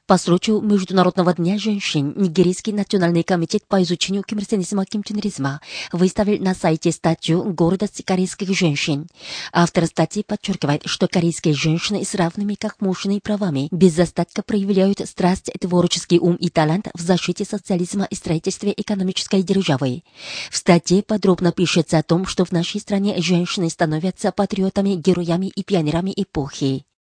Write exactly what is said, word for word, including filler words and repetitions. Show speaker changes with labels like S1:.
S1: По случаю Международного дня женщин Нигерийский национальный комитет по изучению кимрсенизма и кимченеризма выставил на сайте статью «Гордость корейских женщин». Автор статьи подчеркивает, что корейские женщины с равными как мужчины правами без остатка проявляют страсть, творческий ум и талант в защите социализма и строительстве экономической державы. В статье подробно пишется о том, что в нашей стране женщины становятся патриотами, героями и пионерами эпохи.